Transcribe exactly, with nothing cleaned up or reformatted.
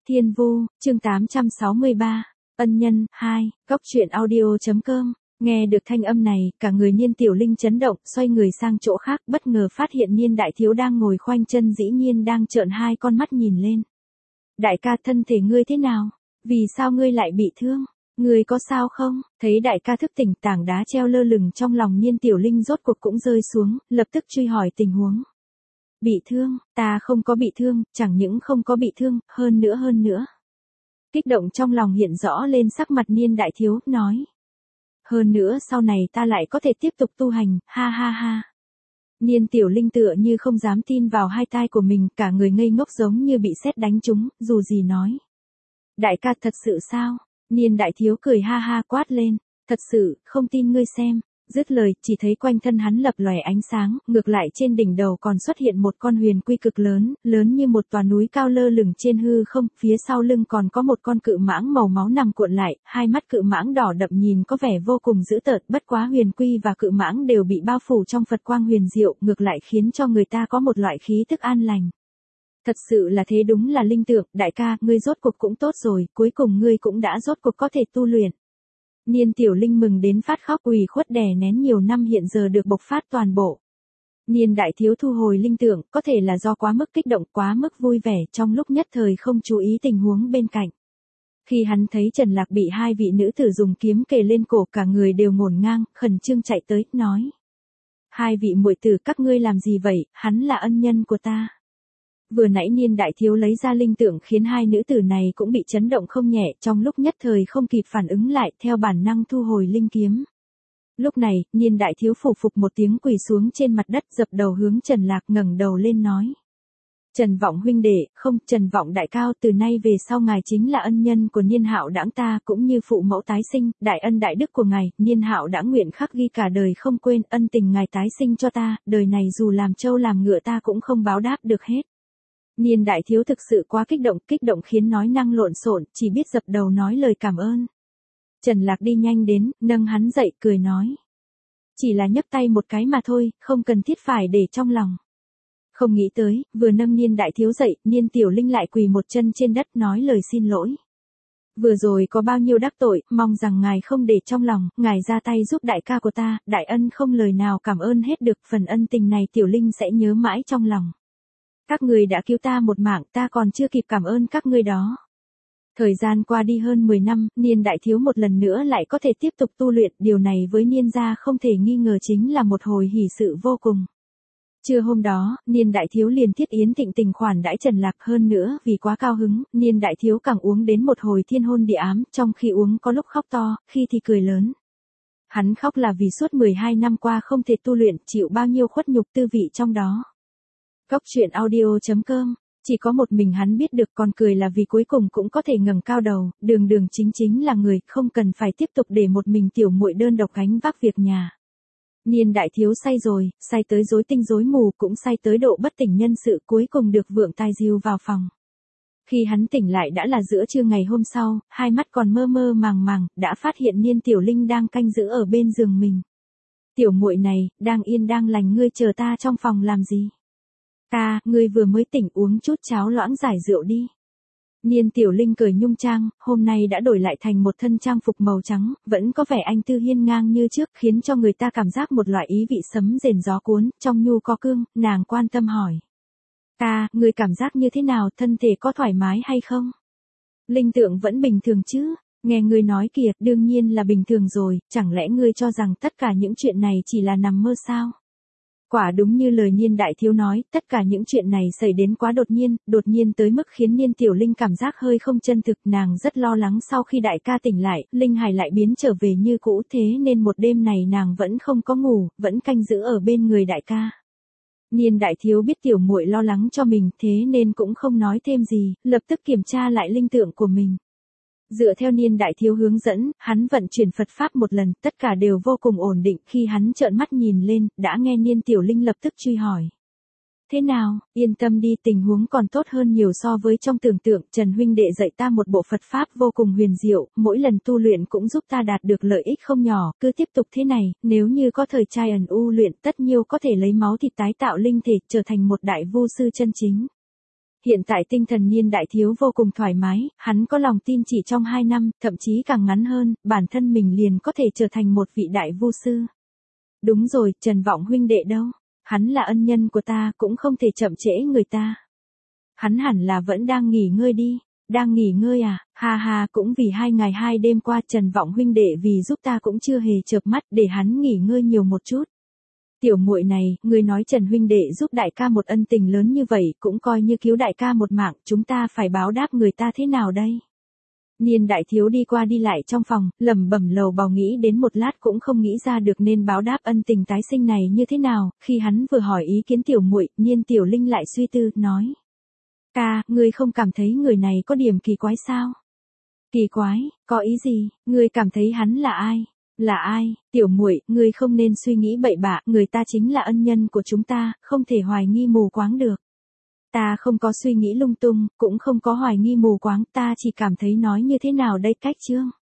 Thiên Vu, chương tám trăm sáu mươi ba, Ân Nhân, hai, Góc truyện audio.com, nghe được thanh âm này, cả người Niên Tiểu Linh chấn động, xoay người sang chỗ khác, bất ngờ phát hiện Niên đại thiếu đang ngồi khoanh chân dĩ nhiên đang trợn hai con mắt nhìn lên. Đại ca, thân thể ngươi thế nào? Vì sao ngươi lại bị thương? Ngươi có sao không? Thấy đại ca thức tỉnh, tảng đá treo lơ lửng trong lòng Niên Tiểu Linh rốt cuộc cũng rơi xuống, lập tức truy hỏi tình huống. Bị thương, ta không có bị thương, chẳng những không có bị thương, hơn nữa hơn nữa. Kích động trong lòng hiện rõ lên sắc mặt Niên đại thiếu, nói. Hơn nữa sau này ta lại có thể tiếp tục tu hành, ha ha ha. Niên Tiểu Linh tựa như không dám tin vào hai tai của mình, cả người ngây ngốc giống như bị sét đánh trúng, dù gì nói. Đại ca, thật sự sao? Niên đại thiếu cười ha ha quát lên, thật sự, không tin ngươi xem. Dứt lời, chỉ thấy quanh thân hắn lập lòe ánh sáng, ngược lại trên đỉnh đầu còn xuất hiện một con huyền quy cực lớn, lớn như một tòa núi cao lơ lửng trên hư không, phía sau lưng còn có một con cự mãng màu máu nằm cuộn lại, hai mắt cự mãng đỏ đậm nhìn có vẻ vô cùng dữ tợn, bất quá huyền quy và cự mãng đều bị bao phủ trong Phật quang huyền diệu, ngược lại khiến cho người ta có một loại khí tức an lành. Thật sự là thế, đúng là linh tượng, đại ca, ngươi rốt cuộc cũng tốt rồi, cuối cùng ngươi cũng đã rốt cuộc có thể tu luyện. Niên Tiểu Linh mừng đến phát khóc, ủy khuất đè nén nhiều năm hiện giờ được bộc phát toàn bộ. Niên đại thiếu thu hồi linh tượng, có thể là do quá mức kích động, quá mức vui vẻ, trong lúc nhất thời không chú ý tình huống bên cạnh. Khi hắn thấy Trần Lạc bị hai vị nữ tử dùng kiếm kề lên cổ, cả người đều ngổn ngang, khẩn trương chạy tới, nói. Hai vị muội tử, các ngươi làm gì vậy, hắn là ân nhân của ta. Vừa nãy Niên đại thiếu lấy ra linh tượng khiến hai nữ tử này cũng bị chấn động không nhẹ, trong lúc nhất thời không kịp phản ứng lại, theo bản năng thu hồi linh kiếm. Lúc này, Niên đại thiếu phủ phục một tiếng quỳ xuống trên mặt đất, dập đầu hướng Trần Lạc, ngẩng đầu lên nói. Trần Vọng huynh đệ, không, Trần Vọng đại cao, từ nay về sau ngài chính là ân nhân của Niên Hạo đãng ta, cũng như phụ mẫu tái sinh, đại ân đại đức của ngài, Niên Hạo đãng nguyện khắc ghi cả đời không quên, ân tình ngài tái sinh cho ta, đời này dù làm trâu làm ngựa ta cũng không báo đáp được hết. Niên đại thiếu thực sự quá kích động, kích động khiến nói năng lộn xộn, chỉ biết dập đầu nói lời cảm ơn. Trần Lạc đi nhanh đến, nâng hắn dậy, cười nói. Chỉ là nhấc tay một cái mà thôi, không cần thiết phải để trong lòng. Không nghĩ tới, vừa nâng Niên đại thiếu dậy, Niên Tiểu Linh lại quỳ một chân trên đất nói lời xin lỗi. Vừa rồi có bao nhiêu đắc tội, mong rằng ngài không để trong lòng, ngài ra tay giúp đại ca của ta, đại ân không lời nào cảm ơn hết được, phần ân tình này Tiểu Linh sẽ nhớ mãi trong lòng. Các người đã cứu ta một mạng, ta còn chưa kịp cảm ơn các ngươi đó. Thời gian qua đi hơn mười năm, Niên đại thiếu một lần nữa lại có thể tiếp tục tu luyện, điều này với Niên gia không thể nghi ngờ chính là một hồi hỷ sự vô cùng. Trưa hôm đó, Niên đại thiếu liền thiết yến thịnh tình khoản đãi Trần Lạc, hơn nữa, vì quá cao hứng, Niên đại thiếu càng uống đến một hồi thiên hôn địa ám, trong khi uống có lúc khóc to, khi thì cười lớn. Hắn khóc là vì suốt mười hai năm qua không thể tu luyện, chịu bao nhiêu khuất nhục tư vị trong đó. Góc truyện audio.com, chỉ có một mình hắn biết được, còn cười là vì cuối cùng cũng có thể ngẩng cao đầu, đường đường chính chính là người, không cần phải tiếp tục để một mình tiểu muội đơn độc gánh vác việc nhà. Niên đại thiếu say rồi, say tới rối tinh rối mù, cũng say tới độ bất tỉnh nhân sự, cuối cùng được Vượng Tài dìu vào phòng. Khi hắn tỉnh lại đã là giữa trưa ngày hôm sau, hai mắt còn mơ mơ màng màng, đã phát hiện Niên Tiểu Linh đang canh giữ ở bên giường mình. Tiểu muội này, đang yên đang lành, ngươi chờ ta trong phòng làm gì? Ta, ngươi vừa mới tỉnh, uống chút cháo loãng giải rượu đi. Niên Tiểu Linh cởi nhung trang, hôm nay đã đổi lại thành một thân trang phục màu trắng, vẫn có vẻ anh tư hiên ngang như trước, khiến cho người ta cảm giác một loại ý vị sấm rền gió cuốn, trong nhu có cương, nàng quan tâm hỏi. Ta, ngươi cảm giác như thế nào, thân thể có thoải mái hay không? Linh tượng vẫn bình thường chứ? Nghe ngươi nói kìa, đương nhiên là bình thường rồi, chẳng lẽ ngươi cho rằng tất cả những chuyện này chỉ là nằm mơ sao? Quả đúng như lời Niên đại thiếu nói, tất cả những chuyện này xảy đến quá đột nhiên, đột nhiên tới mức khiến Niên Tiểu Linh cảm giác hơi không chân thực, nàng rất lo lắng sau khi đại ca tỉnh lại, linh hài lại biến trở về như cũ, thế nên một đêm này nàng vẫn không có ngủ, vẫn canh giữ ở bên người đại ca. Niên đại thiếu biết tiểu muội lo lắng cho mình, thế nên cũng không nói thêm gì, lập tức kiểm tra lại linh tượng của mình. Dựa theo Niên đại thiếu hướng dẫn, hắn vận chuyển Phật Pháp một lần, tất cả đều vô cùng ổn định, khi hắn trợn mắt nhìn lên, đã nghe Niên Tiểu Linh lập tức truy hỏi. Thế nào, yên tâm đi, tình huống còn tốt hơn nhiều so với trong tưởng tượng, Trần huynh đệ dạy ta một bộ Phật Pháp vô cùng huyền diệu, mỗi lần tu luyện cũng giúp ta đạt được lợi ích không nhỏ, cứ tiếp tục thế này, nếu như có thời trai ẩn u luyện, tất nhiêu có thể lấy máu thịt tái tạo linh thể, trở thành một đại vô sư chân chính. Hiện tại tinh thần Niên đại thiếu vô cùng thoải mái, hắn có lòng tin chỉ trong hai năm, thậm chí càng ngắn hơn, bản thân mình liền có thể trở thành một vị đại vu sư. Đúng rồi, Trần Vọng huynh đệ đâu? Hắn là ân nhân của ta, cũng không thể chậm trễ người ta. Hắn hẳn là vẫn đang nghỉ ngơi đi. Đang nghỉ ngơi à, ha ha, cũng vì hai ngày hai đêm qua Trần Vọng huynh đệ vì giúp ta cũng chưa hề chợp mắt để hắn nghỉ ngơi nhiều một chút. Tiểu muội này, ngươi nói Trần huynh đệ giúp đại ca một ân tình lớn như vậy, cũng coi như cứu đại ca một mạng, chúng ta phải báo đáp người ta thế nào đây? Niên đại thiếu đi qua đi lại trong phòng, lẩm bẩm lầu bầu nghĩ đến một lát cũng không nghĩ ra được nên báo đáp ân tình tái sinh này như thế nào, khi hắn vừa hỏi ý kiến tiểu muội, Niên Tiểu Linh lại suy tư, nói: "Ca, ngươi không cảm thấy người này có điểm kỳ quái sao?" "Kỳ quái, có ý gì? Ngươi cảm thấy hắn là ai?" "Là ai? Tiểu muội, ngươi không nên suy nghĩ bậy bạ, người ta chính là ân nhân của chúng ta, không thể hoài nghi mù quáng được." "Ta không có suy nghĩ lung tung, cũng không có hoài nghi mù quáng, ta chỉ cảm thấy nói như thế nào đây cách chương."